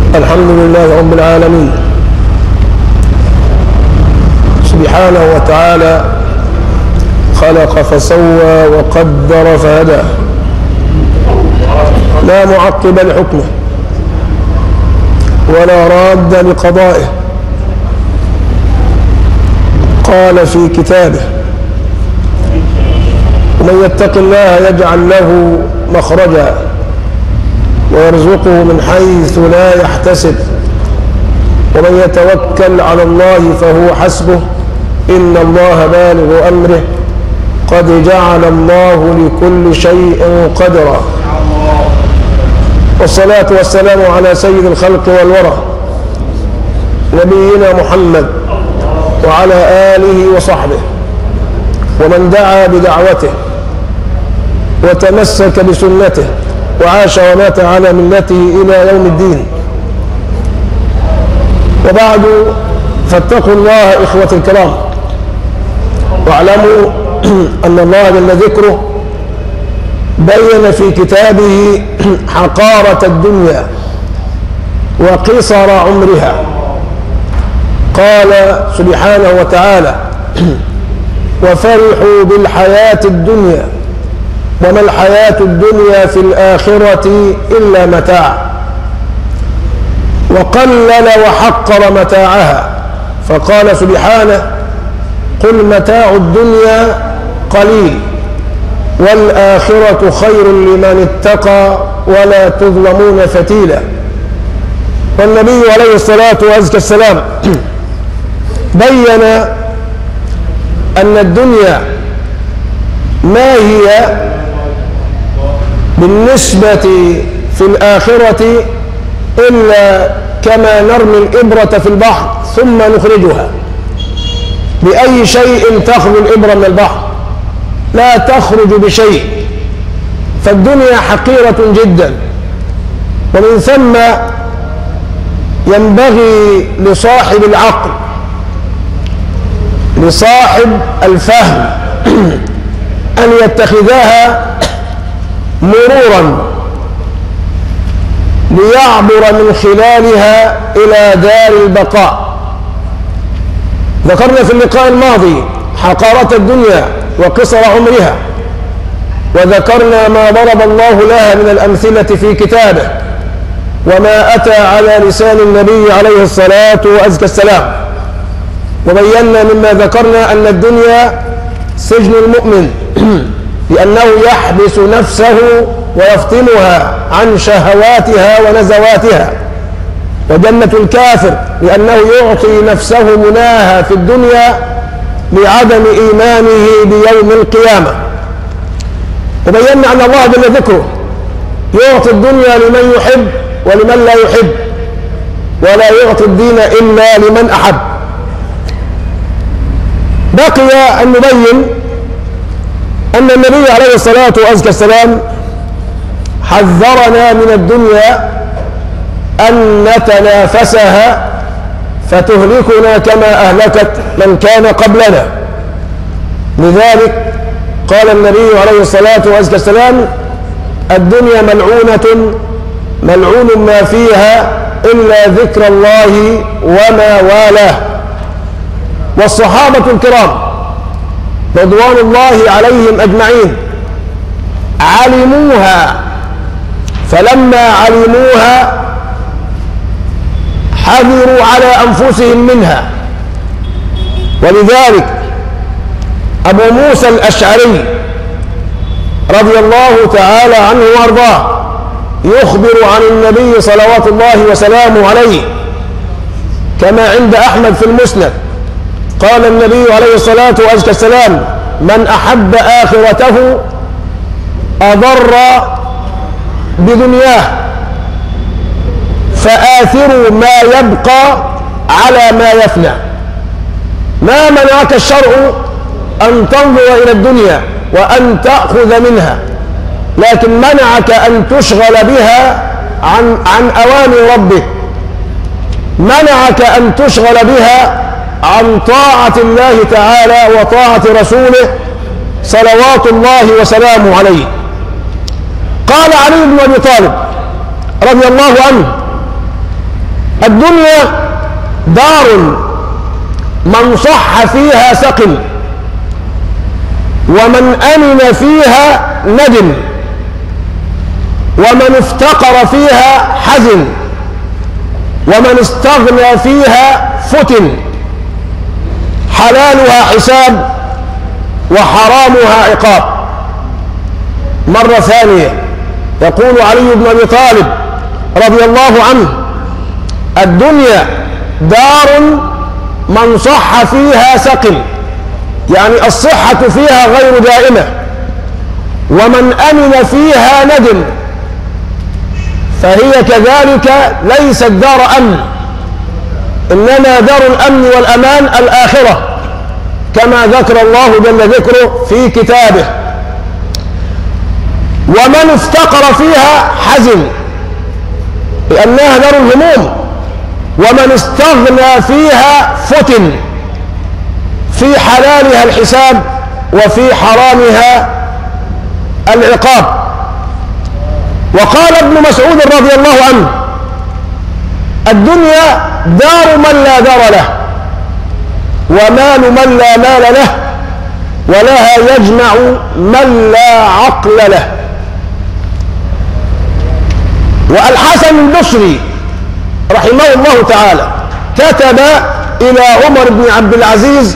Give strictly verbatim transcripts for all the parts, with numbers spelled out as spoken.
الحمد لله رب العالمين سبحانه وتعالى خلق فسوى وقدر فهدى لا معقب لحكمه ولا راد لقضائه. قال في كتابه: ومن يتق الله يجعل له مخرجا ويرزقه من حيث لا يحتسب ومن يتوكل على الله فهو حسبه إن الله بالغ أمره قد جعل الله لكل شيء قدرا. والصلاة والسلام على سيد الخلق والورى نبينا محمد وعلى آله وصحبه ومن دعا بدعوته وتمسك بسنته وعاش ومات على ملته إلى يوم الدين. وبعد، فاتقوا الله إخوة الكرام، واعلموا أن الله جل ذكره بين في كتابه حقارة الدنيا وقصر عمرها. قال سبحانه وتعالى: وفرحوا بالحياة الدنيا وما الحياة الدنيا في الآخرة إلا متاع، وقلل وحقر متاعها. فقال سبحانه: قل متاع الدنيا قليل والآخرة خير لمن اتقى ولا تظلمون فتيلا. والنبي عليه الصلاة والسلام بين أن الدنيا ما هي بالنسبة في الآخرة إلا كما نرمي الإبرة في البحر ثم نخرجها. بأي شيء تخرج الإبرة من البحر؟ لا تخرج بشيء. فالدنيا حقيرة جدا، ومن ثم ينبغي لصاحب العقل لصاحب الفهم أن يتخذها مرورا ليعبر من خلالها إلى دار البقاء. ذكرنا في اللقاء الماضي حقارة الدنيا وقصر عمرها، وذكرنا ما ضرب الله لها من الأمثلة في كتابه وما أتى على لسان النبي عليه الصلاة والسلام. وبينا مما ذكرنا أن الدنيا سجن المؤمن لأنه يحبس نفسه ويفطمها عن شهواتها ونزواتها، وجنة الكافر لأنه يعطي نفسه مناها في الدنيا لعدم إيمانه بيوم القيامة. وبينا أن الله جل ذكره يعطي الدنيا لمن يحب ولمن لا يحب، ولا يعطي الدين إلا لمن أحب. بقي أن نبين أن النبي عليه الصلاة والسلام حذرنا من الدنيا أن نتنافسها فتهلكنا كما أهلكت من كان قبلنا. لذلك قال النبي عليه الصلاة والسلام: الدنيا ملعونة ملعون ما فيها إلا ذكر الله وما والاه. والصحابة الكرام رضوان الله عليهم أجمعين علموها، فلما علموها حذروا على أنفسهم منها. ولذلك أبو موسى الأشعري رضي الله تعالى عنه وأرضاه يخبر عن النبي صلوات الله وسلامه عليه كما عند أحمد في المسند. قال النبي عليه الصلاة والسلام: من أحب آخرته أضر بدنياه، فآثروا ما يبقى على ما يفنى. ما منعك الشرع أن تنظر إلى الدنيا وأن تأخذ منها، لكن منعك أن تشغل بها عن, عن أوامر ربك، منعك أن تشغل بها عن طاعة الله تعالى وطاعة رسوله صلوات الله وسلامه عليه. قال علي بن أبي طالب رضي الله عنه: الدنيا دار من صح فيها سقم، ومن أمن فيها ندم، ومن افتقر فيها حزن، ومن استغنى فيها فتن. حلالها حساب وحرامها عقاب. مرة ثانية يقول علي بن أبي طالب رضي الله عنه: الدنيا دار من صح فيها سقم، يعني الصحة فيها غير دائمة، ومن أمن فيها ندم، فهي كذلك ليست دار أمن، إنما دار الأمن والأمان الآخرة، كما ذكر الله جل ذكره في كتابه. ومن افتقر فيها حزن، لأنها دار الهموم، ومن استغنى فيها فتن، في حلالها الحساب وفي حرامها العقاب. وقال ابن مسعود رضي الله عنه: الدنيا دار من لا دار له، ومال من لا مال له، ولها يجمع من لا عقل له. والحسن البصري رحمه الله تعالى كتب إلى عمر بن عبد العزيز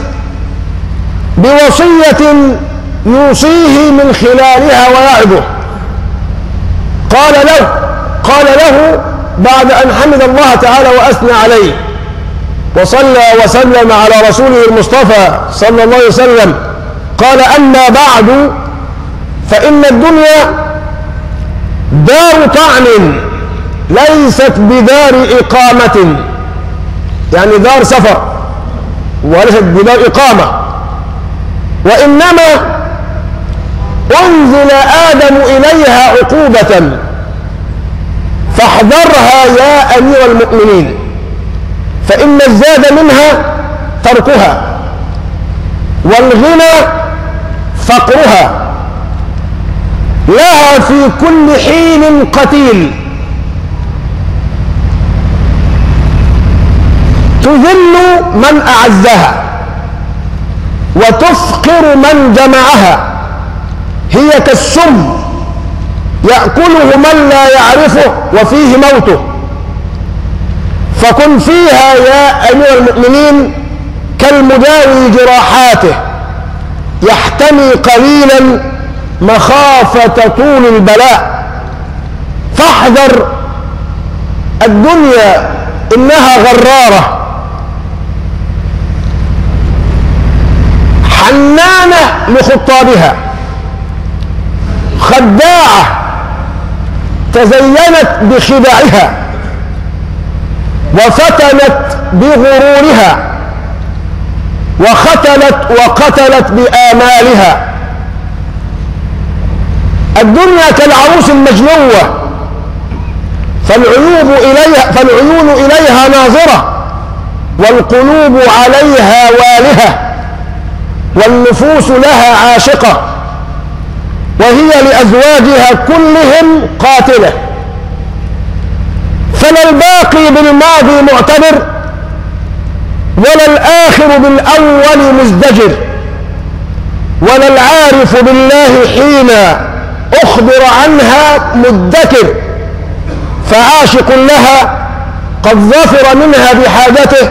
بوصية يوصيه من خلالها ويعظه. قال له قال له بعد أن حمد الله تعالى وأثنى عليه وصلى وسلم على رسوله المصطفى صلى الله عليه وسلم، قال: أما بعد، فإن الدنيا دار طعن ليست بدار إقامة، يعني دار سفر وليست بدار إقامة، وإنما أنزل آدم إليها عقوبة فاحذرها يا أمير المؤمنين، فإن الزاد منها تركها، والغنى فقرها، لها في كل حين قتيل، تذل من أعزها وتفقر من جمعها. هي كالسم يأكله من لا يعرفه وفيه موته، فكن فيها يا أمير المؤمنين كالمداوي جراحاته، يحتمي قليلا مخافة طول البلاء. فاحذر الدنيا إنها غرارة، حنانة لخطابها، خداعة تزينت بخداعها، وفتنت بغرورها، وختلت وقتلت بآمالها. الدنيا كالعروس المجنوة، فالعيوب إليها فالعيون إليها ناظرة، والقلوب عليها والهة، والنفوس لها عاشقة، وهي لأزواجها كلهم قاتلة. فلا الباقي بالماضي معتبر، ولا الآخر بالأول مزدجر، ولا العارف بالله حين أخبر عنها مدكر، فعاشق لها قد ظفر منها بحاجته،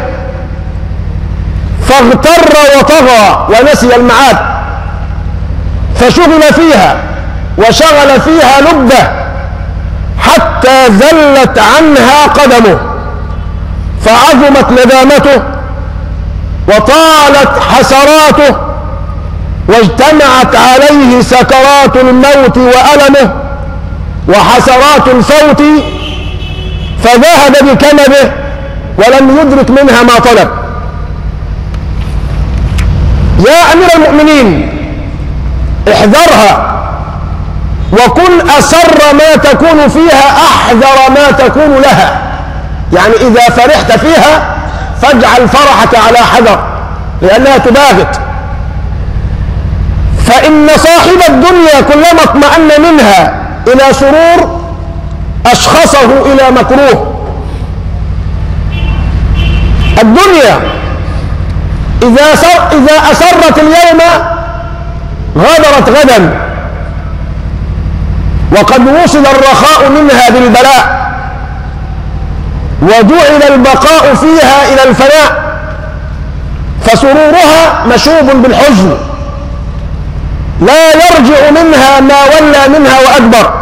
فاغتر وطغى ونسي المعاد، فشغل فيها وشغل فيها لبه حتى زلت عنها قدمه، فعظمت ندامته وطالت حسراته، واجتمعت عليه سكرات الموت وألمه وحسرات الفوت، فذهب بكنبه ولم يدرك منها ما طلب. يا أمير المؤمنين، احذرها، وكن أسر ما تكون فيها أحذر ما تكون لها. يعني إذا فرحت فيها فاجعل فرحك على حذر، لأنها تباغت. فإن صاحب الدنيا كلما اطمأن منها إلى سرور أشخصه إلى مكروه، الدنيا إذا إذا أسرت اليوم غدرت غدا، وقد وصل الرخاء منها بالبلاء، وجعل البقاء فيها إلى الفناء، فسرورها مشوب بالحزن، لا يرجع منها ما ولى منها وأدبر،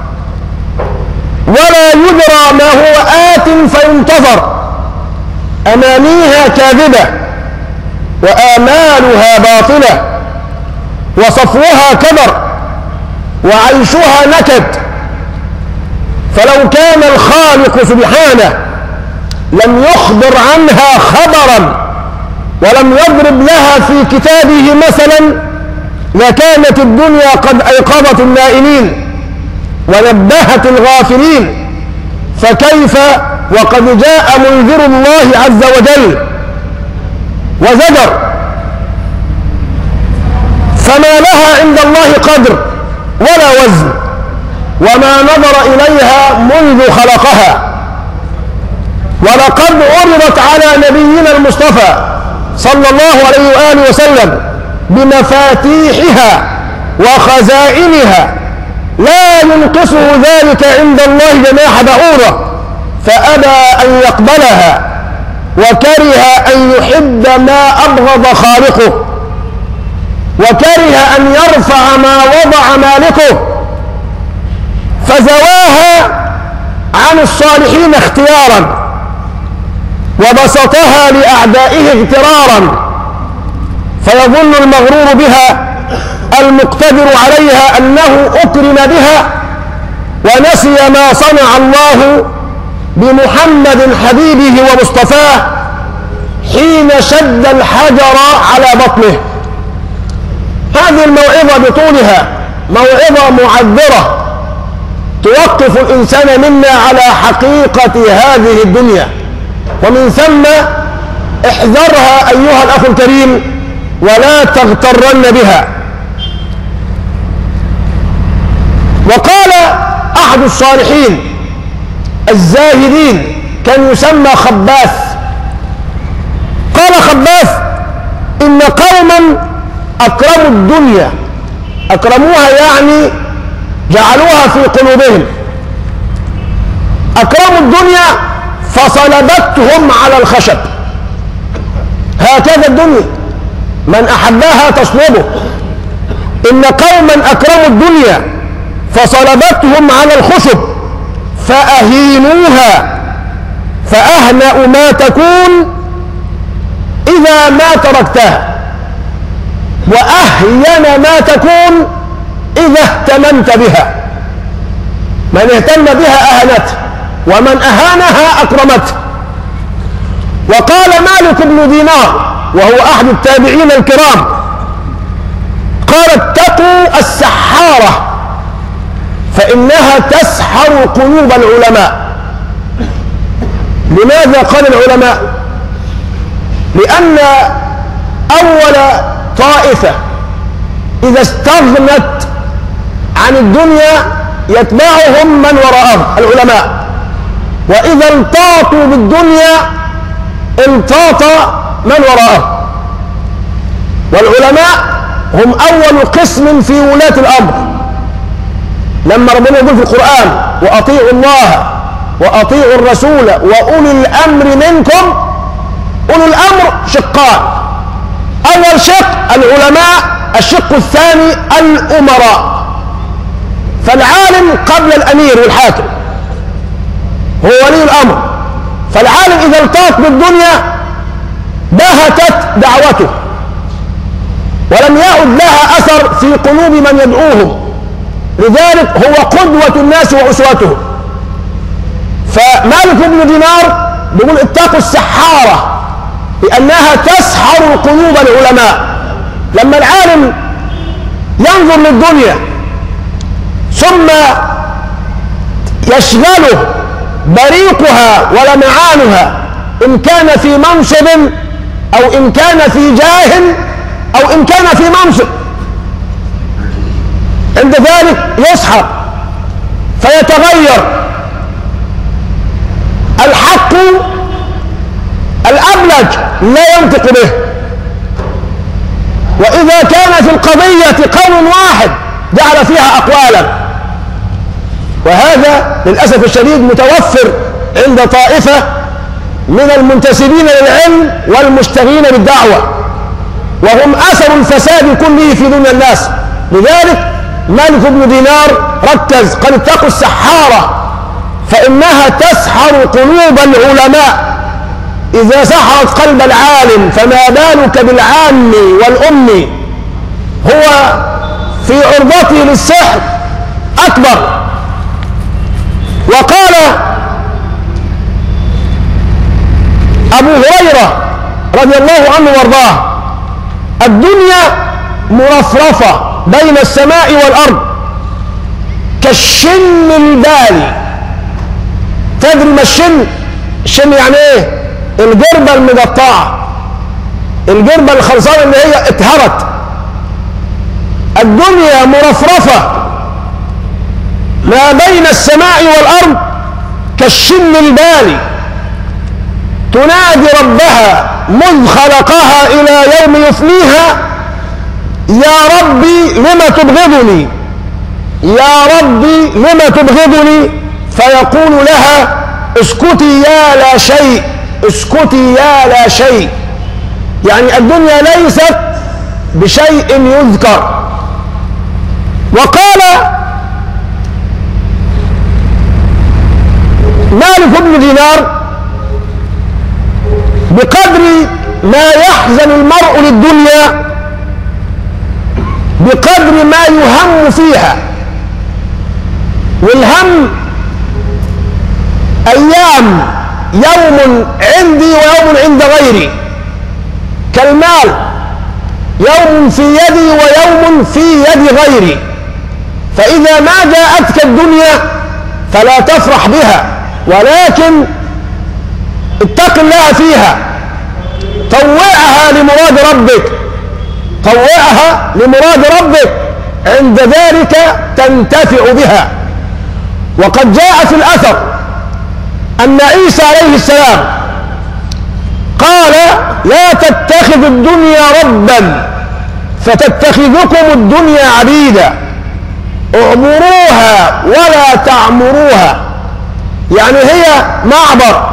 ولا يدرى ما هو آت فينتظر. أمانيها كاذبة وآمالها باطلة، وصفوها كدر وعيشها نكد. فلو كان الخالق سبحانه لم يخبر عنها خبرا ولم يضرب لها في كتابه مثلا لكانت الدنيا قد أيقظت النائمين ونبهت الغافلين، فكيف وقد جاء منذر الله عز وجل وزجر، فما لها عند الله قدر ولا وزن، وما نظر إليها منذ خلقها. ولقد عرضت على نبينا المصطفى صلى الله عليه وآله وسلم بمفاتيحها وخزائنها لا ينقصه ذلك عند الله جناح بعوضة، فأبى أن يقبلها وكره أن يحب ما أبغض خالقه، وكره أن يرفع ما وضع مالكه، فزواها عن الصالحين اختيارا وبسطها لأعدائه اغترارا، فيظن المغرور بها المقتدر عليها أنه أكرم بها، ونسي ما صنع الله بمحمد حبيبه ومصطفاه حين شد الحجر على بطنه. هذه الموعظة بطولها موعظة معذرة توقف الإنسان منا على حقيقة هذه الدنيا، ومن ثم احذرها أيها الأخ الكريم ولا تغترن بها. وقال أحد الصالحين الزاهدين كان يسمى خباث، قال خباث: إن قوما أكرموا الدنيا، أكرموها يعني جعلوها في قلوبهم، أكرموا الدنيا فصلبتهم على الخشب. هكذا الدنيا من أحبها تصلبه. إن قوما أكرموا الدنيا فصلبتهم على الخشب فأهينوها، فأهنأ ما تكون إذا ما تركتها، وأهين ما تكون إذا اهتممت بها. من اهتم بها أهنته، ومن أهانها أكرمته. وقال مالك بن دينار وهو أحد التابعين الكرام، قال: اتقوا السحارة فإنها تسحر قلوب العلماء. لماذا قال العلماء؟ لأن أول طائفة إذا استغنت عن الدنيا يتبعهم من وراءهم العلماء، وإذا التاطوا بالدنيا التاط من وراءهم. والعلماء هم أول قسم في ولاة الأمر. لما ربنا يقول في القرآن: وأطيعوا الله وأطيعوا الرسول وأولي الأمر منكم، أولي الأمر شقان: أول شق العلماء، الشق الثاني الأمراء. فالعالم قبل الأمير والحاكم هو ولي الأمر. فالعالم إذا التاط بالدنيا بهتت دعوته ولم يعد لها أثر في قلوب من يدعوهم، لذلك هو قدوة الناس وأسوتهم. فمالك بن دينار بيقول: اتقوا السحارة لأنها تسحر قلوب العلماء. لما العالم ينظر للدنيا ثم يشغله بريقها ولمعانها، إن كان في منصب أو إن كان في جاه أو إن كان في منصب، عند ذلك يسحر فيتغير. الحق الأبلج لا ينطق به. وإذا كان في القضية قول واحد جعل فيها أقوالا، وهذا للأسف الشديد متوفر عند طائفة من المنتسبين للعلم والمشتغلين بالدعوة، وهم أثر الفساد كله في دنيا الناس. لذلك مالك بن دينار ركز، قال اتقوا السحارة فإنها تسحر قلوب العلماء، إذا سحرت قلب العالم فما بالك بالعام والأم، هو في عرضته للسحر أكبر. وقال أبو هريرة رضي الله عنه وارضاه: الدنيا مرفرفة بين السماء والأرض كالشن البالي. تدري ما الشن؟ الشن يعني ايه؟ الجربة المقطعة، الجربة الخرسانة اللي هي اتهرت. الدنيا مرفرفة ما بين السماء والأرض كالشن البالي، تنادي ربها منذ خلقها إلى يوم يفنيها: يا ربي لم تبغضني، يا ربي لم تبغضني، فيقول لها: اسكتي يا لا شيء، اسكتي يا لا شيء. يعني الدنيا ليست بشيء يذكر. وقال مالك بن دينار: بقدر ما يحزن المرء للدنيا بقدر ما يهم فيها. والهم أيام، يوم عندي ويوم عند غيري، كالمال، يوم في يدي ويوم في يد غيري. فإذا ما جاءتك الدنيا فلا تفرح بها، ولكن اتق الله فيها، طوعها لمراد ربك، طوعها لمراد ربك، عند ذلك تنتفع بها. وقد جاء في الأثر أن عيسى عليه السلام قال: لا تتخذوا الدنيا ربا فتتخذكم الدنيا عبيدا، اعمروها ولا تعمروها. يعني هي معبر،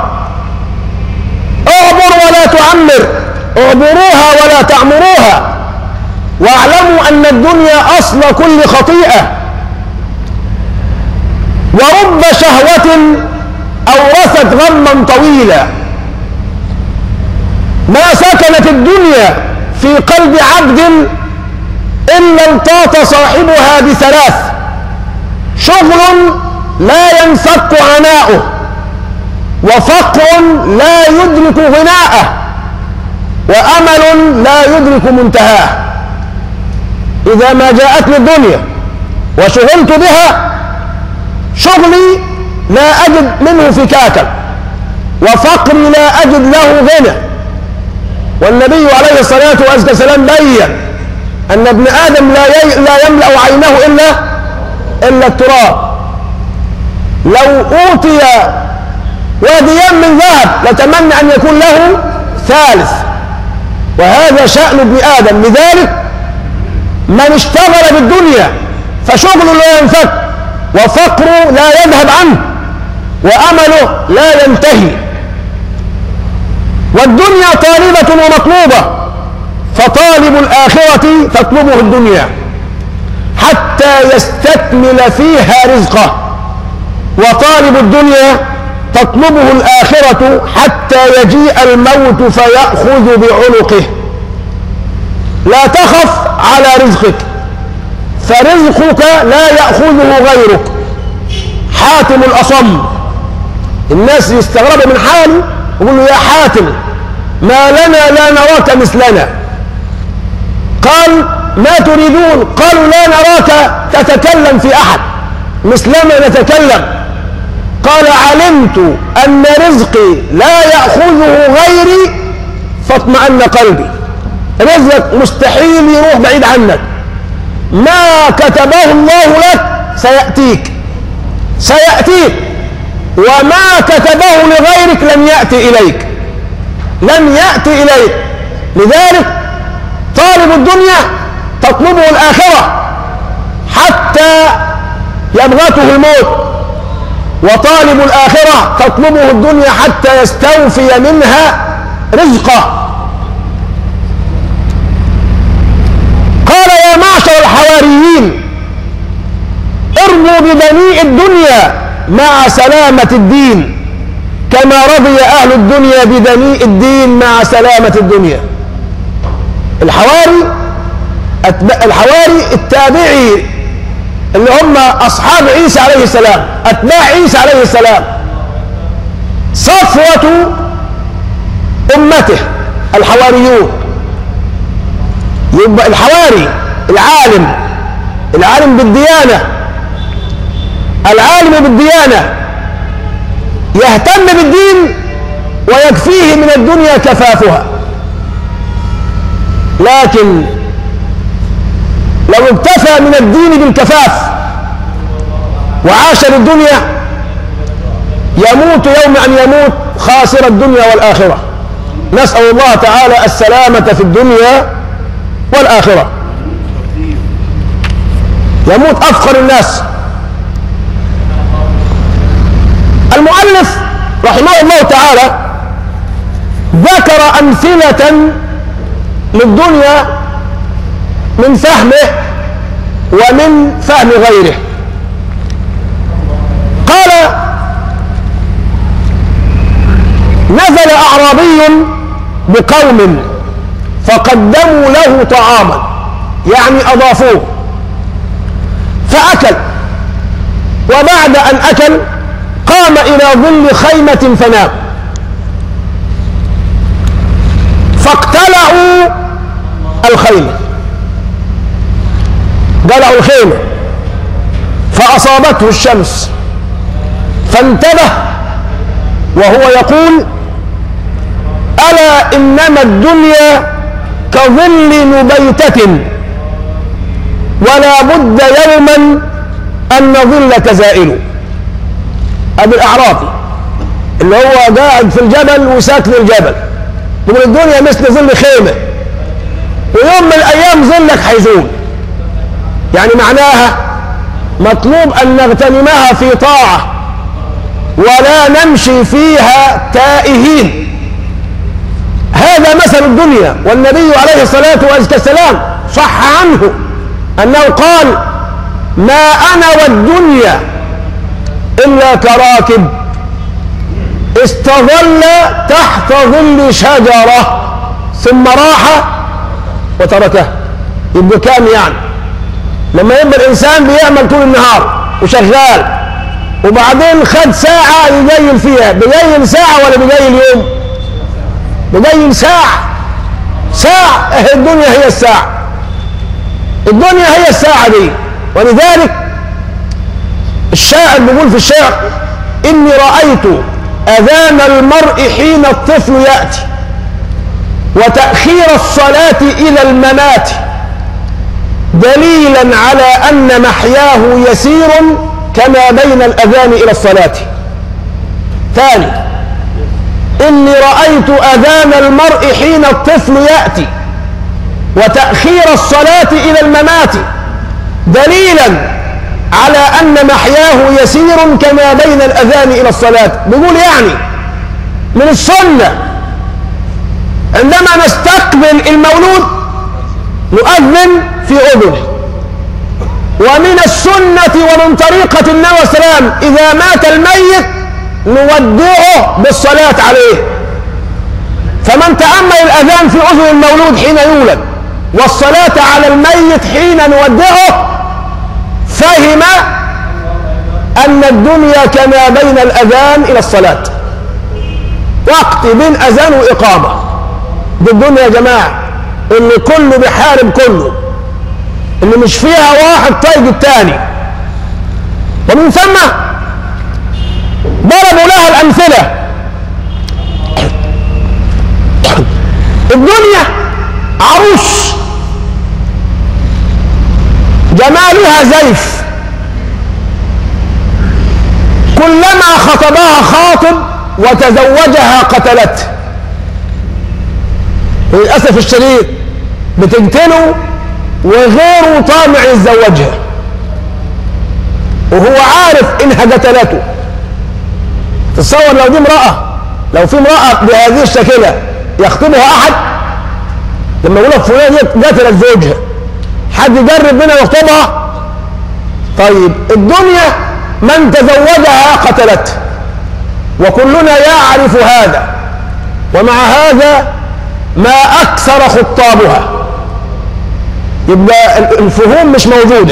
اعبر ولا تعمر، اعبروها ولا تعمروها. واعلموا أن الدنيا أصل كل خطيئة، ورب شهوة أورثت غما طويلا. ما سكنت الدنيا في قلب عبد إلا التاط صاحبها بثلاث: شغل لا ينفك عناؤه، وفقر لا يدرك غناءه، وأمل لا يدرك منتهاه. إذا ما جاءتني الدنيا وشغلت بها، شغلي لا أجد منه فكاكا، وفقري لا أجد له غنى. والنبي عليه الصلاة والسلام بين أن ابن آدم لا يملأ عينه إلا إلا التراب. لو أوتي واديا من ذهب لتمنى أن يكون له ثالث. وهذا شأن ابن آدم. لذلك من اشتغل بالدنيا فشغله لا ينفك، وفقره لا يذهب عنه، وأمله لا ينتهي. والدنيا طالبة ومطلوبة، فطالب الآخرة تطلبه الدنيا حتى يستكمل فيها رزقه، وطالب الدنيا تطلبه الآخرة حتى يجيء الموت فيأخذ بعنقه. لا تخف على رزقك، فرزقك لا يأخذه غيرك. حاتم الأصم، الناس يستغربوا من حاله يقولوا: يا حاتم ما لنا لا نراك مثلنا. قال: ما تريدون؟ قالوا: لا نراك تتكلم في أحد مثلما نتكلم. قال: علمت أن رزقي لا يأخذه غيري فاطمأن قلبي. رزقك مستحيل يروح بعيد عنك، ما كتبه الله لك سيأتيك سيأتيك وما كتبه لغيرك لن يأتي إليك. لم يأتي إليك. لذلك طالب الدنيا تطلبه الآخرة حتى يبغته الموت، وطالب الآخرة تطلبه الدنيا حتى يستوفي منها رزقه. قال يا معشر الحواريين ارضوا بدنيء الدنيا مع سلامة الدين كما رضي أهل الدنيا بدنيء الدين مع سلامة الدنيا. الحواري الحواري التابعي اللي هم أصحاب عيسى عليه السلام، أتباع عيسى عليه السلام، صفوة أمته الحواريون. يبقى الحواري العالم العالم بالديانة العالم بالديانة يهتم بالدين ويكفيه من الدنيا كفافها. لكن لو اكتفى من الدين بالكفاف وعاش للدنيا يموت يوم أن يموت خاسر الدنيا والآخرة. نسأل الله تعالى السلامة في الدنيا والآخرة. يموت أفقر الناس. المؤلف رحمه الله تعالى ذكر أمثلة للدنيا من فهمه ومن فهم غيره. قال نزل أعرابي بقوم فقدموا له طعاما، يعني أضافوه، فأكل، وبعد أن أكل قام إلى ظل خيمة فنام، فاقتلعوا الخيمة، قلعوا الخيمة فأصابته الشمس فانتبه وهو يقول ألا إنما الدنيا كظل نبيتة ولا بد يوما أن ظلك زائل. أبو الأعرابي اللي هو قاعد في الجبل وساكن الجبل يقول الدنيا مثل ظل خيمة ويوم من الأيام ظلك حيزول. يعني معناها مطلوب أن نغتنمها في طاعة ولا نمشي فيها تائهين. هذا مثل الدنيا. والنبي عليه الصلاة والسلام صح عنه أنه قال ما أنا والدنيا إلا كراكب استظل تحت ظل شجرة ثم راح وتركه. يبقى كام يعني؟ لما يبقى الإنسان بيعمل طول النهار وشغال وبعدين خد ساعة يجيل فيها، بيجيل ساعة ولا بيجيل يوم؟ بيجيل ساعة. ساعة الدنيا هي الساعة، الدنيا هي الساعة دي. ولذلك الشاعر بيقول في الشعر إني رأيت أذان المرء حين الطفل يأتي وتأخير الصلاة إلى الممات دليلا على أن محياه يسير كما بين الأذان إلى الصلاة. ثاني إني رأيت أذان المرء حين الطفل يأتي وتأخير الصلاة إلى الممات دليلا على أن محياه يسير كما بين الأذان إلى الصلاة. بيقول يعني من السنة عندما نستقبل المولود نؤذن في أذنه، ومن السنة ومن طريقة النبي صلى الله عليه وسلم إذا مات الميت نودعه بالصلاة عليه. فمن تأمل الأذان في أذن المولود حين يولد والصلاة على الميت حين نودعه فهم أن الدنيا كما بين الأذان إلى الصلاة، وقت بين أذان وإقامة. دي الدنيا يا جماعة اللي كله بيحارب كله، اللي مش فيها واحد طايق التاني. ومن ثم ضربوا لها الأمثلة. الدنيا عروس جمالها زيف، كلما خطبها خاطب وتزوجها قتلته. للأسف الشديد بتقتله وغيره طامع يتزوجها، وهو عارف إنها قتلته. تصور لو دي امرأة، لو في امرأة بهذه الشكلة يخطبها أحد، لما يقول لك فلان دي قتلت زوجها، حد يجرب منها يخطبها؟ طيب الدنيا من تزوجها قتلته، وكلنا يعرف هذا، ومع هذا ما أكثر خطابها. يبقى الفهوم مش موجودة.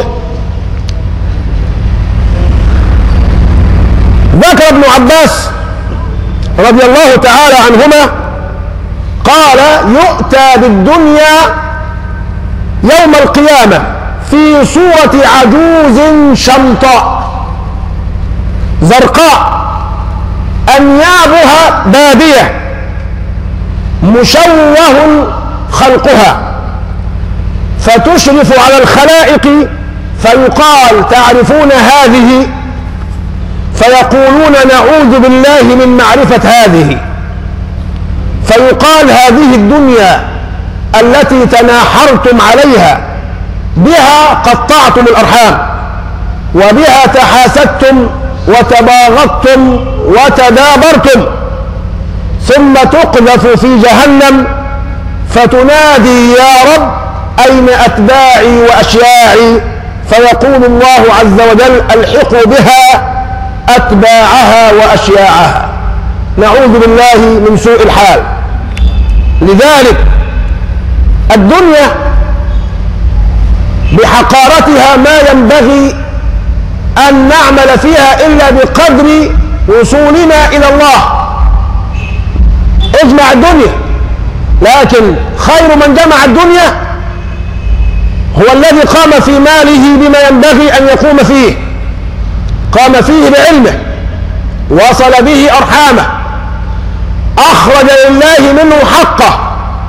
ذكر ابن عباس رضي الله تعالى عنهما قال: يؤتى بالدنيا يوم القيامة في صورة عجوز شمطاء زرقاء أنيابها بادية مشوه خلقها، فتشرف على الخلائق فيقال: تعرفون هذه؟ فيقولون: نعوذ بالله من معرفة هذه. فيقال: هذه الدنيا التي تناحرتم عليها، بها قطعتم الأرحام، وبها تحاسدتم وتباغضتم وتدابرتم، ثم تقذف في جهنم فتنادي: يا رب أين أتباعي وأشياعي؟ فيقول الله عز وجل: الحقوا بها أتباعها وأشياعها. نعوذ بالله من سوء الحال. لذلك الدنيا بحقارتها ما ينبغي أن نعمل فيها إلا بقدر وصولنا إلى الله. اجمع الدنيا، لكن خير من جمع الدنيا هو الذي قام في ماله بما ينبغي أن يقوم فيه، قام فيه بعلمه، وصل به أرحامه، أخرج لله منه حقه.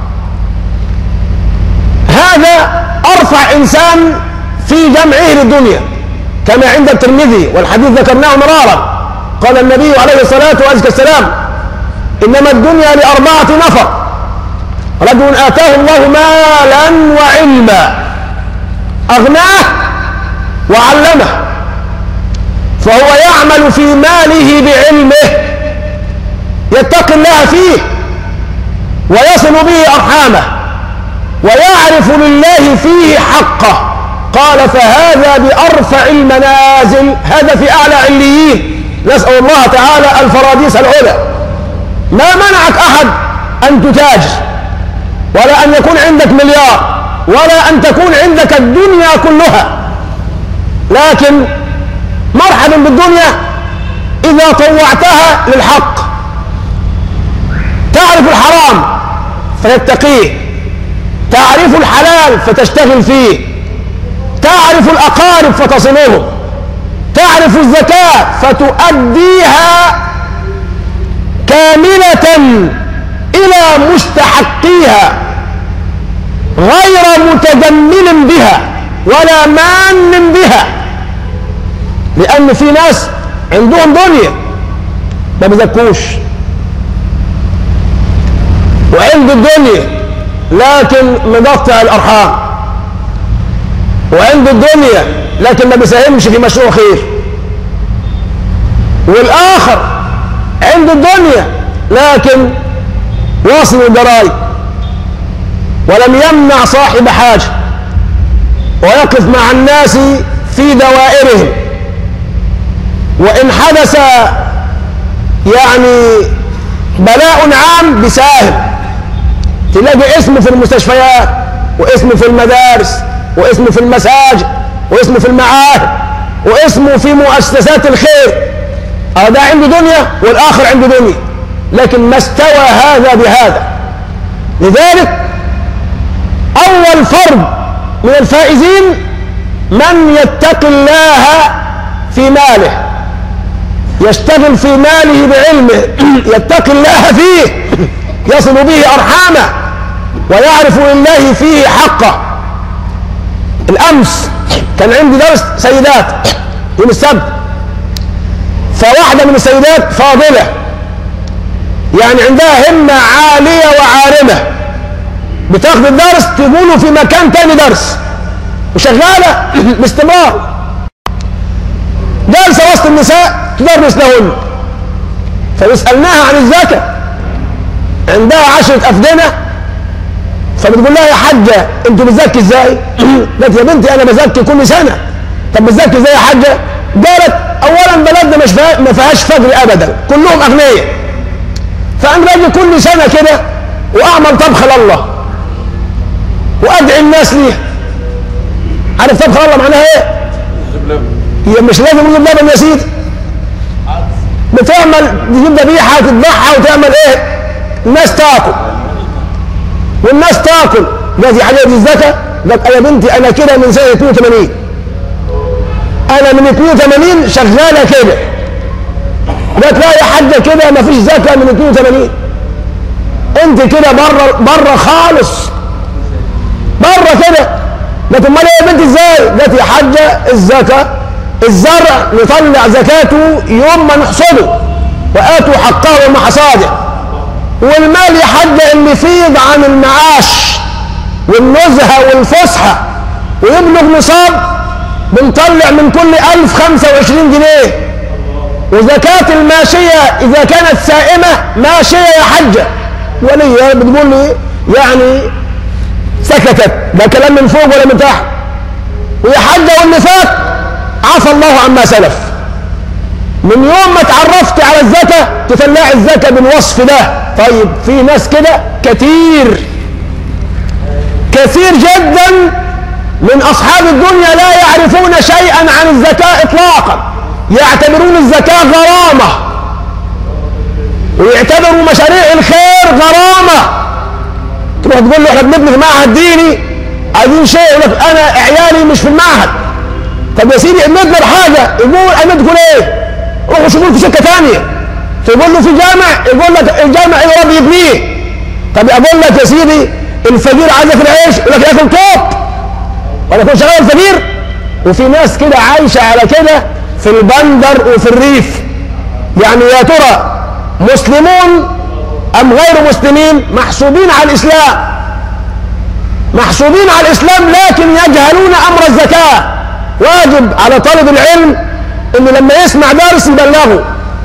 هذا أرفع إنسان في جمعه للدنيا، كما عند الترمذي، والحديث ذكرناه مرارا. قال النبي عليه الصلاة والسلام: إنما الدنيا لأربعة نفر: رجل آتاه الله مالا وعلما، أغناه وعلمه، فهو يعمل في ماله بعلمه، يتقي الله فيه ويصل به أرحامه ويعرف لله فيه حقه. قال: فهذا بأرفع المنازل، هذا في أعلى عليين، نسأل الله تعالى الفراديس العلى. ما منعك أحد أن تتاجر، ولا أن يكون عندك مليار، ولا أن تكون عندك الدنيا كلها، لكن مرحبا بالدنيا إذا طوعتها للحق. تعرف الحرام فتتقيه، تعرف الحلال فتشتغل فيه، تعرف الأقارب فتصلهم، تعرف الزكاة فتؤديها كاملة إلى مستحقيها، غير متجمل بها ولا مان بها. لأن في ناس عندهم دنيا ما بيزكوش، وعنده الدنيا لكن مقطع الأرحام، وعنده الدنيا لكن ما بيساهمش في مشروع خير، والآخر عنده الدنيا لكن واصل الضرائب، ولم يمنع صاحب حاجة، ويقف مع الناس في دوائرهم. وإن حدث يعني بلاء عام بساهم، تلاقي اسمه في المستشفيات، واسمه في المدارس، واسمه في المساجد، واسمه في المعاهد، واسمه في مؤسسات الخير. هذا عنده دنيا والآخر عنده دنيا، لكن ما استوى هذا بهذا. لذلك أول فرد من الفائزين من يتقي الله في ماله، يشتغل في ماله بعلمه، يتقي الله فيه، يصل به أرحامه، ويعرف لله فيه حقه. الأمس كان عندي درس سيدات يوم السبت، فواحدة من السيدات فاضلة، يعني عندها همة عالية وعارمة، بتاخد الدرس تقوله في مكان تاني درس، وشغالة باستمرار. جالسة وسط النساء تدرس لهن، فبيسألناها عن الزكاة، عندها عشرة أفدنة، فبتقول لها يا حاجة انتوا بتزكي ازاي؟ قالت يا بنتي انا بزكي كل سنة. طب بتزكي ازاي يا حاجة؟ قالت اولا بلدنا مش فيها ما فيهاش فقر ابدا، كلهم اغنياء، فانا باجي كل سنة كده واعمل طبخة لله وادعي الناس ليها. عارف طبخة لله معناها ايه؟ هي مش لازم تجيب لبن يا سيدي، بتعمل تجيب ذبيحة وتذبحها وتعمل ايه؟ الناس تاكل والناس تاكل. قالت يا حاجة دي الزكاة؟ قالت يا بنتي انا كده من سنة اثنين وثمانين، انا من اثنين وثمانين شغالة كده. قالت لا يا حاجة كده ما فيش زكاة من اثنين وثمانين، انت كده بره بره خالص، بره كده. قالت امال ايه يا بنتي ازاي؟ قالت يا حاجة الزكاة الزرع نطلع زكاته يوم ما نحصده، واتوا حقه يوم حصاده، والمال يا حاجة اللي يفيض عن المعاش والنزهة والفسحة ويبلغ نصاب بنطلع من كل ألف خمسة وعشرين جنيه. وزكاة الماشية إذا كانت سائمة ماشية يا حجة، وليا بتقول لي يعني سكتت، ده كلام من فوق ولا من تحت. ويا حجة واللي فات عفى الله عما سلف، من يوم ما اتعرفت على الزكاة تطلع الزكاة بالوصف ده. طيب في ناس كده كتير كثير جدا من أصحاب الدنيا لا يعرفون شيئا عن الزكاة إطلاقا، يعتبرون الزكاة غرامة، ويعتبروا مشاريع الخير غرامة. تروح تقول له احنا بنبني في معهد ديني عايزين شيء، يقول لك انا عيالي مش في المعهد. طب يا سيدي امد له بحاجه، يقول امدكم ليه؟ روحوا شوفوا في سكه ثانيه. تقول له في جامع، يقول لك الجامع اللي ربي يبنيه. طب اقول لك يا سيدي الفقير عايز ياكل عيش، يقول لك ياكل توب ولا يكون شغال الفقير. وفي ناس كده عايشه على كده في البندر وفي الريف. يعني يا ترى مسلمون ام غير مسلمين؟ محسوبين على الاسلام، محسوبين على الاسلام، لكن يجهلون امر الزكاه. واجب على طالب العلم انه لما يسمع درس يبلغه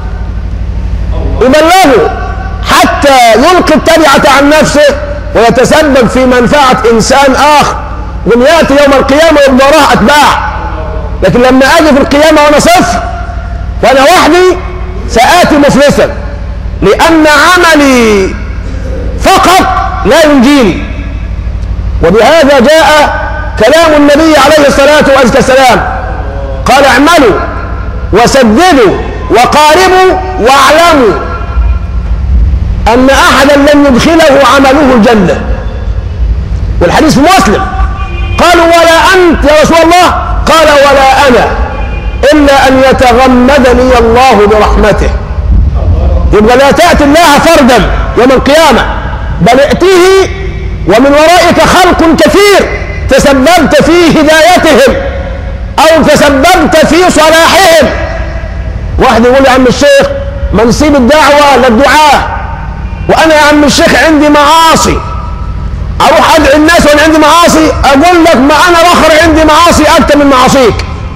يبلغه حتى يلقي التبعة عن نفسه ويتسبب في منفعة انسان اخر، ومن ياتي يوم القيامة يبقى وراه اتباع. لكن لما اجي في القيامة وانا صفر وانا وحدي سآتي مفلسا، لان عملي فقط لا ينجيني. وبهذا جاء كلام النبي عليه الصلاة والسلام، قال اعملوا وسددوا وقاربوا واعلموا أن أحدا لن يدخله عمله الجنة. والحديث في مسلم. قالوا ولا أنت يا رسول الله؟ قال ولا أنا، إلا أن يتغمدني الله برحمته. يبقى لا تأتي الله فردا يوم القيامة، بل ائتيه ومن ورائك خلق كثير تسببت في هدايتهم أو تسببت في صلاحهم. واحد يقول يا عم الشيخ ما نسيب الدعوة للدعاء، وأنا يا عم الشيخ عندي معاصي، أروح أدعي الناس وأنا عندي معاصي؟ أقول لك ما أنا الآخر عندي معاصي أكثر من معاصيك.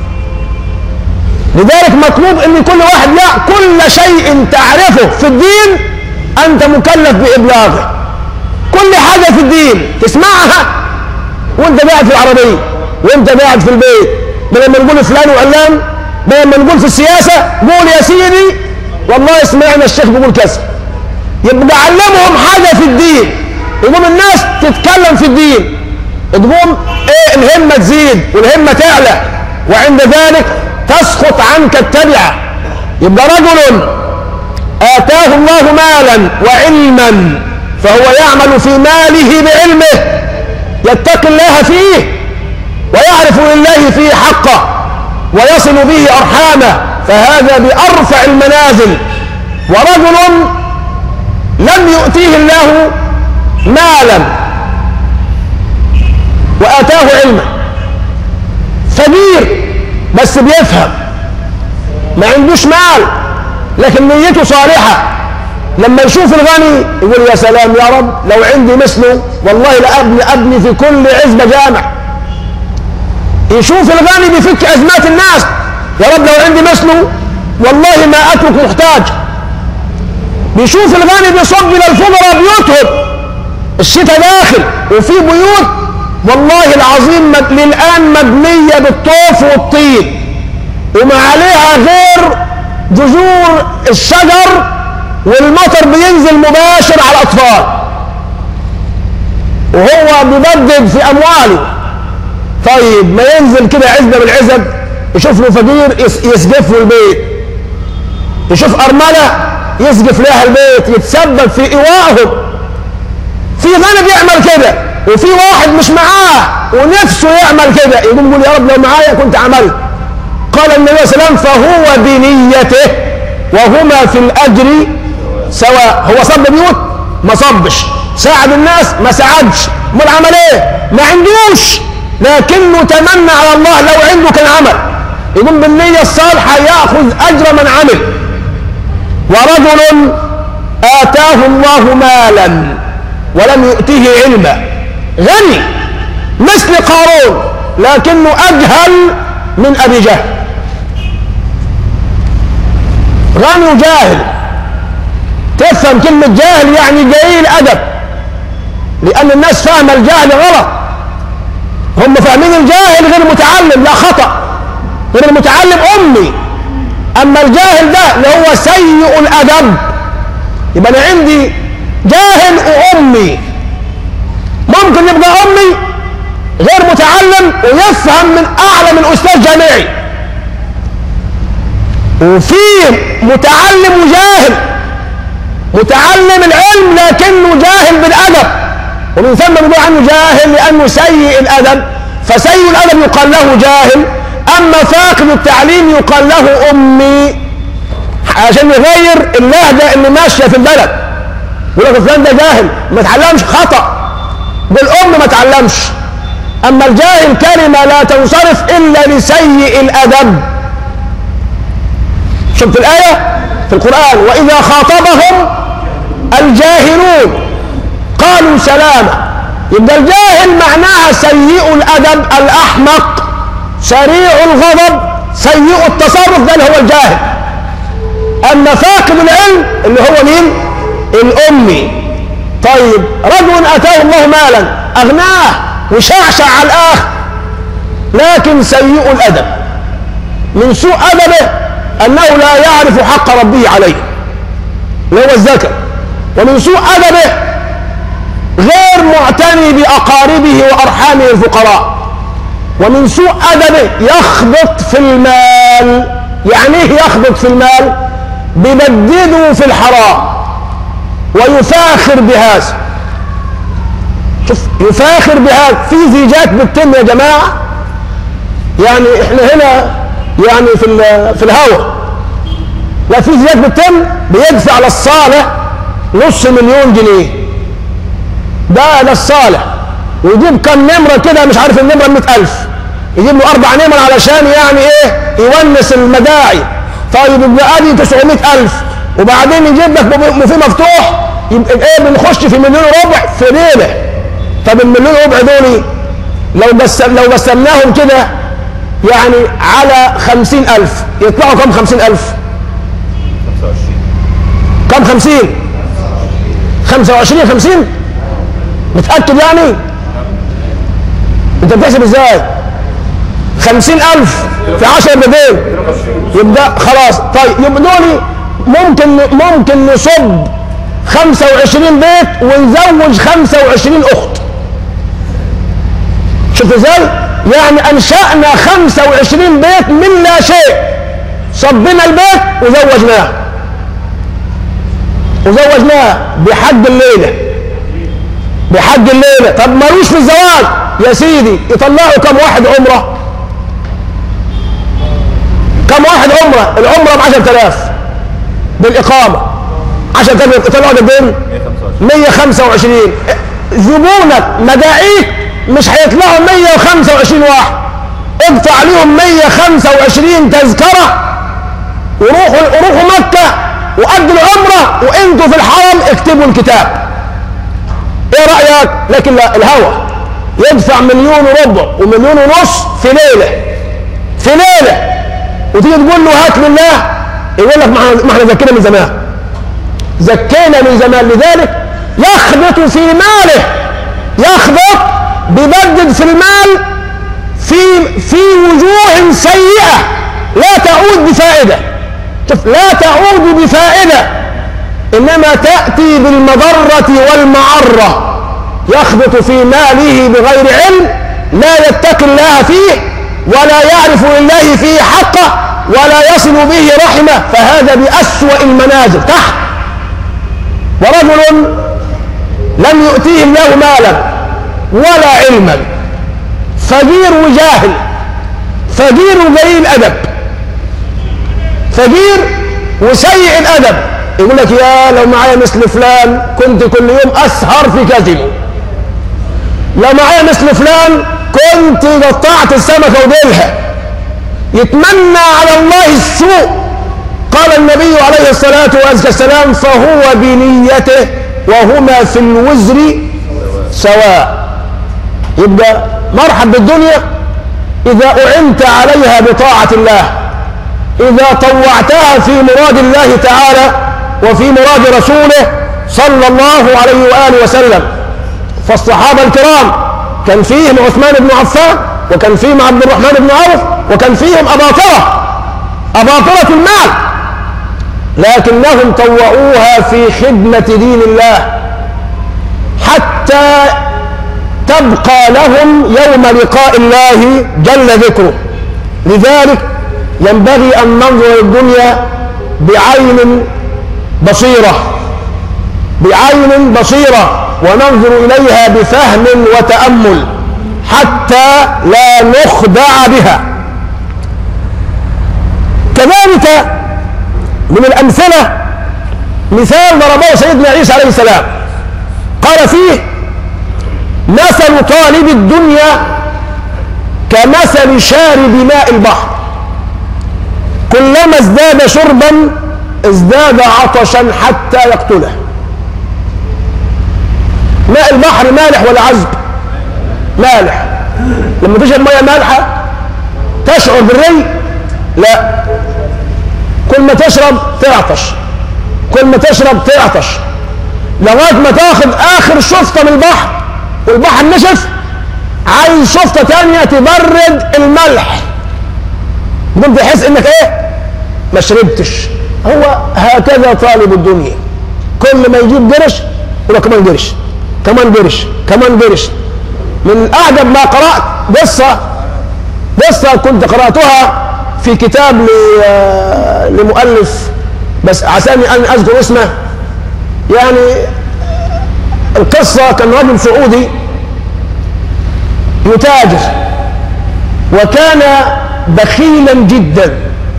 لذلك مطلوب أن كل واحد لا كل شيء تعرفه في الدين أنت مكلف بإبلاغه. كل حاجة في الدين تسمعها وانت قاعد في العربية وانت قاعد في البيت، بدل ما نقول فلان وعلان، بدل ما نقول في السياسة قول يا سيدي والله سمعنا الشيخ بيقول كذا. يبقى علمهم حاجة في الدين، يقوم الناس تتكلم في الدين، تقوم ايه الهمة تزيد والهمة تعلى، وعند ذلك تسقط عنك التبعة. يبقى رجل آتاه الله مالا وعلما فهو يعمل في ماله بعلمه، يتقي الله فيه ويعرف لله فيه حقه ويصل به أرحامه، فهذا بأرفع المنازل. ورجل لم يؤتيه الله مالا وآتاه علما، فقير بس بيفهم، ما عندوش مال لكن نيته صالحة، لما يشوف الغني يقول يا سلام يا رب لو عندي مثله والله لأبني أبني في كل عزبة جامع. يشوف الغني بيفك أزمات الناس، يا رب لو عندي مثله والله ما أترك محتاج. بيشوف الغني بيصب للفقراء بيوتهم، الشتاء داخل وفي بيوت والله العظيم للآن مبنية بالطوف والطين وما عليها غير جذور الشجر والمطر بينزل مباشر على الأطفال، وهو بيبدد في أمواله. طيب ما ينزل كده عزبة بالعزب يشوف له فقير يسقف له البيت، يشوف أرملة يسقف لها البيت، يتسبب في إيوائهم. في غني بيعمل كده وفي واحد مش معاه ونفسه يعمل كده، يقوم يقول يا رب لو معايا كنت عملت. قال النبي صلى الله عليه وسلم فهو بنيته وهما في الأجر سواء. هو صب بيوت ما صبش، ساعد الناس ما ساعدش، امال عمل ايه؟ ما عندوش، لكنه تمنى على الله لو عنده كان عمل. يقوم بالنية الصالحة يأخذ أجر من عمل. ورجل آتاه الله مالا ولم يؤته علما، غني مثل قارون لكنه أجهل من أبي جهل. غني وجاهل، تفهم كلمة جاهل يعني قليل أدب، لأن الناس فاهمة الجاهل غلط. هم فاهمين الجاهل غير متعلم، لا خطأ، غير المتعلم أمي. أما الجاهل ده اللي هو سيء الأدب، يبقى أنا عندي جاهل وأمي. ممكن يبقى أمي غير متعلم ويفهم من أعلى من أستاذ جامعي، وفي متعلم وجاهل، متعلم العلم لكنه جاهل بالأدب، ومن ثم بيقول عنه جاهل لأنه سيء الأدب. فسيء الأدب يقال له جاهل، أما فاقد التعليم يقال له أمي، عشان يغير اللهجة اللي ماشية في البلد. يقول لك فلان ده جاهل ما تعلمش، خطأ، بالأم ما تعلمش. أما الجاهل كلمة لا تنصرف إلا لسيء الأدب. شفت الآية في القرآن وإذا خاطبهم الجاهلون قالوا سلاما. يبقى الجاهل معناها سيء الأدب، الأحمق، سريع الغضب، سيء التصرف، ده اللي هو الجاهل. أما فاقد العلم اللي هو مين؟ الأمي. طيب رجل أتاه الله مالا أغناه وشعشع على الآخر لكن سيء الأدب. من سوء أدبه أنه لا يعرف حق ربه عليه اللي هو الزكاة، ومن سوء أدبه غير معتني بأقاربه وأرحامه الفقراء، ومن سوء أدبه يخبط في المال. يعني ايه يخبط في المال؟ بيبدده في الحرام ويفاخر بهذا. شوف يفاخر بهذا، في زيجات بتتم يا جماعة، يعني احنا هنا يعني في في الهوا، لا في زيجات بتتم بيدفع للصالح نص مليون جنيه، ده للصالح، ويجيب كم نمرة كده مش عارف النمرة مئة ألف، يجيب له أربع نمر علشان يعني إيه يونس المداعي. طيب يبقى أدي تسعمائة ألف، وبعدين يجيب لك بوفيه مفتوح، يبقى إيه بنخش في مليون ربع في ليلة. طب المليون ربع دول لو قسم لو قسمناهم كده يعني على خمسين ألف يطلعوا كم؟ خمسين ألف كم؟ خمسين خمسة وعشرين خمسين متأكد يعني؟ أنت بتحسب إزاي؟ خمسين ألف في عشرة بدين يبقى خلاص. طيب يبقى دول ممكن ممكن نصب خمسة وعشرين بيت ونزوج خمسة وعشرين أخت. شفت إزاي؟ يعني أنشأنا خمسة وعشرين بيت من لا شيء، صبنا البيت وزوجناه وزوجناه بحق الليلة بحق الليلة. طب مالوش في الزواج يا سيدي، يطلعوا كم واحد عمرة؟ كم واحد عمرة؟ العمرة ب عشرة آلاف بالإقامة، عشرة آلاف يطلعوا قد ايه؟ مئة وخمسة وعشرين. زبونك مداعيك مش هيطلعوا مئة وخمسة وعشرين واحد، ادفع عليهم مئة وخمسة وعشرين تذكرة وروحوا روحوا مكة وقد العمرة وانتوا في الحرم اكتبوا الكتاب. ايه رأيك؟ لكن لا، الهوى يدفع مليون وربع ومليون ونص في ليلة في ليلة، وتيجي تقول له هات لله، يقول لك ما احنا زكينا من زمان، زكينا من زمان. لذلك يخبط في ماله، يخبط بيبدد في المال في في وجوه سيئة لا تعود بفائدة. شوف، لا تعود بفائدة، إنما تأتي بالمضرة والمعرة. يخبط في ماله بغير علم، لا يتقي الله فيه ولا يعرف لله فيه حقه ولا يصل به رحمه، فهذا بأسوأ المنازل تحت. ورجل لم يؤتيه الله مالا ولا علما، فقير وجاهل، فقير وقليل الأدب، فقير وسيء الأدب، يقول لك يا لو معايا مثل فلان كنت كل يوم أسهر في كازينو، لو معايا مثل فلان كنت قطعت السمكة وديلها. يتمنى على الله السوء. قال النبي عليه الصلاة والسلام فهو بنيته وهما في الوزر سواء. يبقى مرحب بالدنيا إذا أعنت عليها بطاعة الله، إذا طوعتها في مراد الله تعالى وفي مراد رسوله صلى الله عليه وآله وسلم. فالصحابة الكرام كان فيهم عثمان بن عفان، وكان فيهم عبد الرحمن بن عوف، وكان فيهم أباطرة أباطرة المال، لكنهم طوعوها في خدمة دين الله حتى تبقى لهم يوم لقاء الله جل ذكره. لذلك ينبغي أن ننظر الدنيا بعين بصيرة، بعين بصيرة، وننظر إليها بفهم وتأمل حتى لا نخدع بها. كذلك من الأمثلة مثال ضربه سيدنا عيسى عليه السلام، قال فيه مثل طالب الدنيا كمثل شارب ماء البحر، كلما ازداد شربا ازداد عطشا حتى يقتله. ماء البحر مالح ولا عذب؟ مالح. لما تشرب مياه مالحة تشعر بالري؟ لا، كل ما تشرب تعطش، كل ما تشرب تعطش، لغاية ما تاخد آخر شفطة من البحر والبحر نشف، عايز شفطة تانية تبرد الملح، بدون تحس انك ايه؟ ما شربتش. هو هكذا طالب الدنيا، كل ما يجيب قرش يبقى كمان قرش، كمان قرش، كمان قرش. من أعجب ما قرأت قصة قصة كنت قرأتها في كتاب لمؤلف، بس عساني أن أذكر اسمه. يعني القصة كان رجل سعودي يتاجر، وكان بخيلا جدا،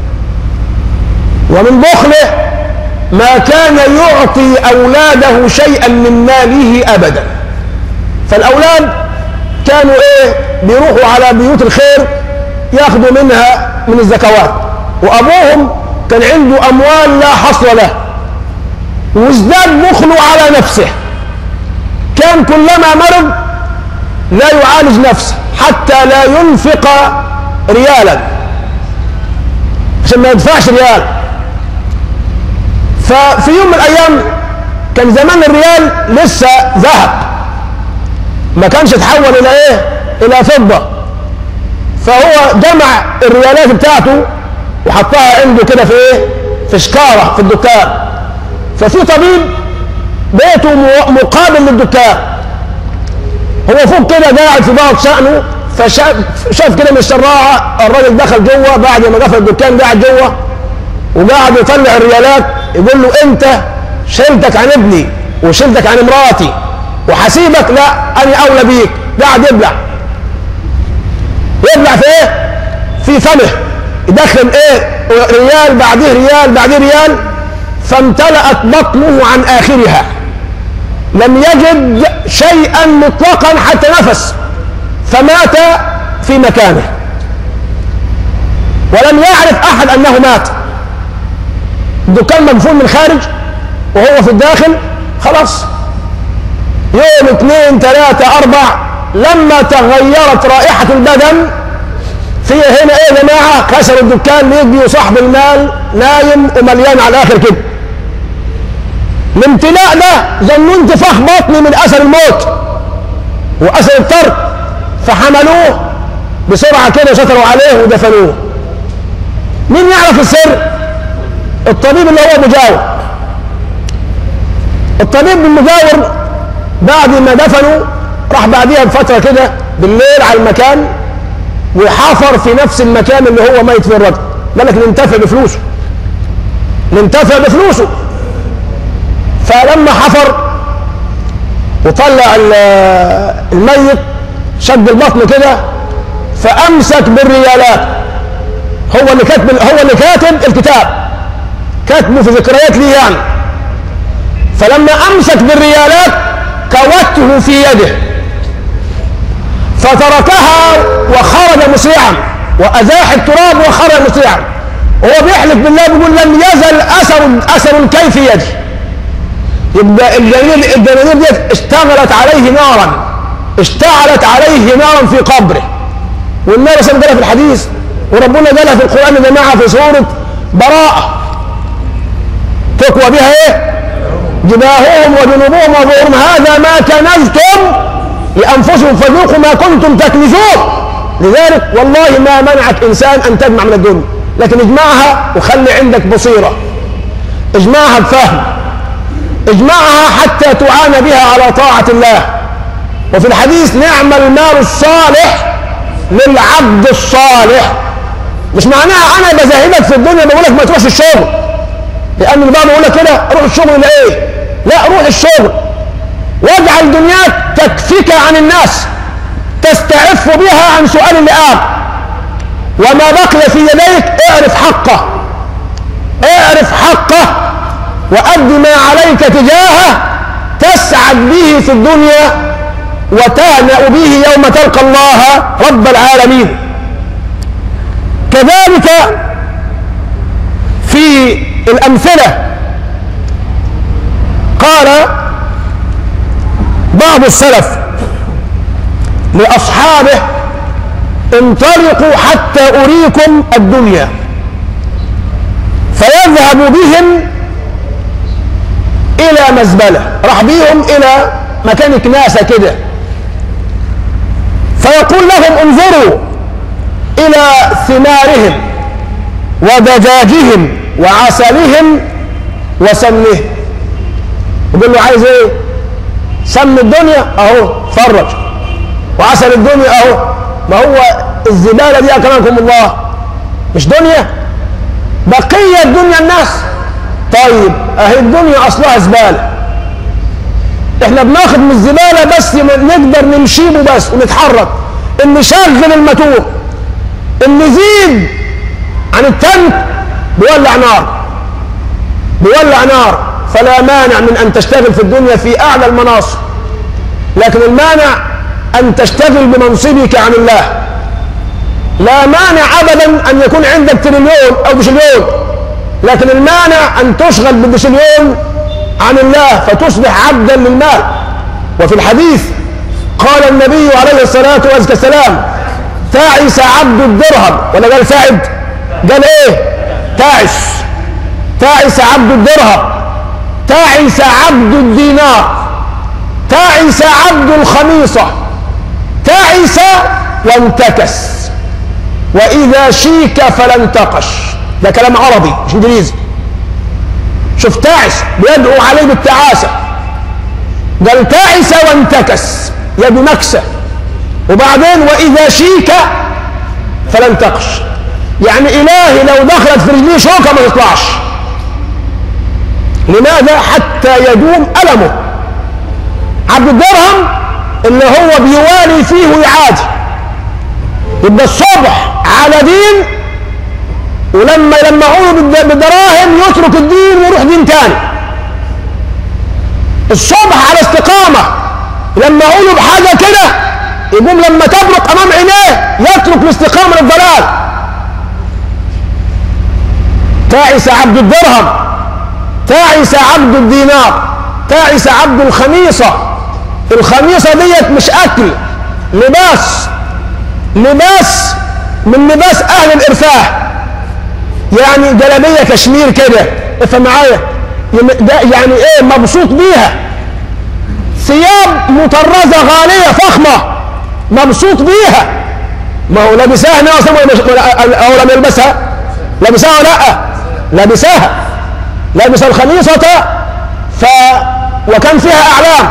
ومن بخله ما كان يعطي أولاده شيئا من ماله أبدا. فالأولاد كانوا إيه؟ بيروحوا على بيوت الخير ياخذوا منها من الزكوات، وأبوهم كان عنده أموال لا حصر له، وازداد بخله على نفسه. كان كلما مرض لا يعالج نفسه حتى لا ينفق ريالا عشان ما يدفعش ريال. ففي يوم من الأيام كان زمان الريال لسه ذهب، ما كانش تحول إلى إيه؟ إلى فضة. فهو جمع الريالات بتاعته وحطها عنده كده في إيه؟ في شكارة في الدكان. ففي طبيب بيته مقابل للدكان، هو فوق كده قاعد في بعض شأنه، فشاف كده من الشراعة الراجل دخل جوه بعد ما قفل الدكان، قاعد جوه وقاعد يطلع الريالات. يقول له انت شلتك عن ابني وشلتك عن امراتي وحسيبك، لا انا اولى بيك. قاعد يبلع يبلع في ايه؟ في فمه، يدخل ايه؟ ريال بعديه ريال بعديه ريال، فامتلأت بطنه عن اخرها، لم يجد شيئا مطلقا حتى نفس، فمات في مكانه ولم يعرف احد انه مات. الدكان مقفول من الخارج وهو في الداخل، خلاص يوم اثنين ثلاثة أربع لما تغيرت رائحة البدن فيها هنا ايه يا جماعة؟ كسر الدكان، يجي وصاحب المال نايم ومليان على الآخر كده. الامتلاء ده ظنوا انتفاخ بطني من أثر الموت وأثر الترك، فحملوه بسرعة كده وستروا عليه ودفنوه. مين يعرف السر؟ الطبيب اللي هو مجاور. الطبيب المجاور بعد ما دفنوا راح بعديها بفترة كده بالليل على المكان وحفر في نفس المكان اللي هو ميت فيه الرجل. قال لك ننتفع بفلوسه، ننتفع بفلوسه. فلما حفر وطلع الميت شد البطن كده فأمسك بالريالات. هو اللي كاتب هو اللي كاتب الكتاب، كاتبه في ذكريات لي يعني. فلما أمسك بالريالات كوته في يده فتركها وخرج مسرعا وأزاح التراب وخرج مسرعا، وهو بيحلف بالله بيقول لم يزل أثر أثر الكي في يدي. يبقى الدنانير الدنانير دي اشتغلت عليه نارا، اشتعلت عليه نارا في قبره. والنبي صلى الله عليه وسلم في الحديث وربنا قالها في القرآن يا جماعة في سورة براءة، تقوى بها ايه؟ جباههم وجنوبهم وظهورهم هذا ما كنزتم لأنفسهم فذوقوا ما كنتم تكنزون. لذلك والله ما منعك إنسان أن تجمع من الدنيا، لكن اجمعها وخلي عندك بصيرة، اجمعها بفهم، اجمعها حتى تعان بها على طاعة الله. وفي الحديث نعم المال الصالح للعبد الصالح. مش معناها أنا بزهدك في الدنيا بقول لك ما تروحش الشغل، لأن البعض يقول لك كده روح الشغل لإيه؟ لا، روح الشغل واجعل دنياك تكفيك عن الناس، تستعف بها عن سؤال اللئام. وما بقي في يديك اعرف حقه، اعرف حقه وأد ما عليك تجاهه، تسعد به في الدنيا وتهنأ به يوم تلقى الله رب العالمين. كذلك في الأمثلة قال بعض السلف لأصحابه انطلقوا حتى أريكم الدنيا، فيذهب بهم إلى مزبلة، راح بيهم إلى مكان كناسة كده، فيقول لهم انظروا إلى ثمارهم ودجاجهم وعسلهم وسمنهم. يقول له عايز ايه؟ سم الدنيا اهو فرج، وعسل الدنيا اهو. ما هو الزبالة دي اكرمكم الله مش دنيا؟ بقية الدنيا الناس. طيب اهي الدنيا اصلها زبالة، احنا بناخد من الزبالة بس نقدر نمشيه بس ونتحرك، ان نشغل الماتور، ان نزيد عن التنك بيولع نار، بيولع نار. فلا مانع من ان تشتغل في الدنيا في اعلى المناصب، لكن المانع ان تشتغل بمنصبك عن الله. لا مانع ابدا ان يكون عندك تريليون او دشليون، لكن المانع ان تشغل بالدشليون عن الله فتصبح عبدا للمال. وفي الحديث قال النبي عليه الصلاة والسلام تعس عبد الدرهم، ولا قال سعد؟ قال ايه؟ تعس. تعس عبد الدرهم، تعس عبد الدينار، تعس عبد الخميصة، تعس وانتكس، وإذا شيك فلا انتقش. ده كلام عربي مش انجليزي. شوف تعس بيدعو عليه بالتعاسة، قال تعس وانتكس يد نكسة، وبعدين وإذا شيك فلا انتقش، يعني إلهي لو دخلت في رجليه شوكة ما تطلعش. لماذا؟ حتى يدوم ألمه. عبد الدرهم اللي هو بيوالي فيه ويعادي، يبقى الصبح على دين، ولما يلمعوه بالدراهم يترك الدين ويروح دين تاني. الصبح على استقامة، يلمعوا له بحاجة كده يقوم لما تبرق أمام عينيه يترك الاستقامة للضلال. تعس عبد الدرهم تعس عبد الدينار، تعس عبد الخميصة. الخميصة ديت مش أكل، لباس، لباس من لباس أهل الإرفاه، يعني جلابية كشمير كده، افهم معايا، يعني إيه، مبسوط بيها. ثياب مطرزة غالية فخمة مبسوط بيها، ما هو لابساها هنا أصلا أو لم يلبسها؟ لابساها ولا لأ؟ لابساها، لابس الخميصة ف... وكان فيها أعلام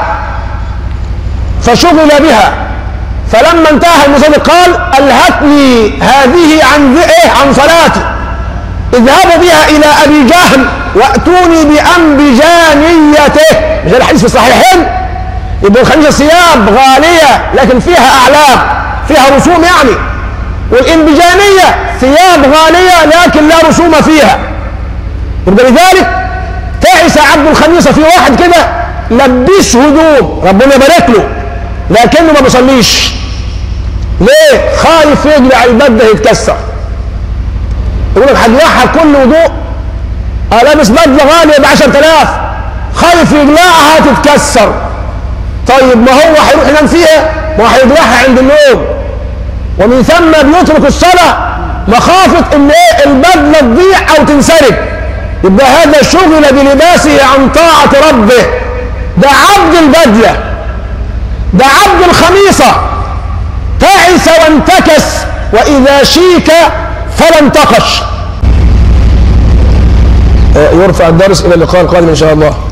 فشغل بها، فلما انتهى المصلي قال ألهتني هذه عن إيه؟ عن صلاتي، اذهبوا بها إلى أبي جهل وأتوني بأنبجانيته. مش الحديث في الصحيحين؟ يبقى الخميصة ثياب غالية لكن فيها أعلام، فيها رسوم يعني. والإنبجانية ثياب غالية لكن لا رسوم فيها. يبقى لذلك تعس عبد الخميصة في واحد كده لبس هدوم ربنا يبارك له لكنه ما بيصليش. ليه؟ خايف يقلع البدله يتكسر. يقول لك هقلعها كل وضوء، لابس بدله غاليه ب عشرة آلاف، خايف يقلعها تتكسر. طيب ما هو هيروح ينام فيها؟ ما هو هيقلعها عند النوم، ومن ثم بيترك الصلاه مخافه ان ايه؟ البدله تضيع او تنسرق. يبقى هذا شغل بلباسه عن طاعه ربه. ده عبد البدله، ده عبد الخميصه، تعس وانتكس واذا شيك فلا انتقش. يرفع الدرس الى اللقاء القادم ان شاء الله.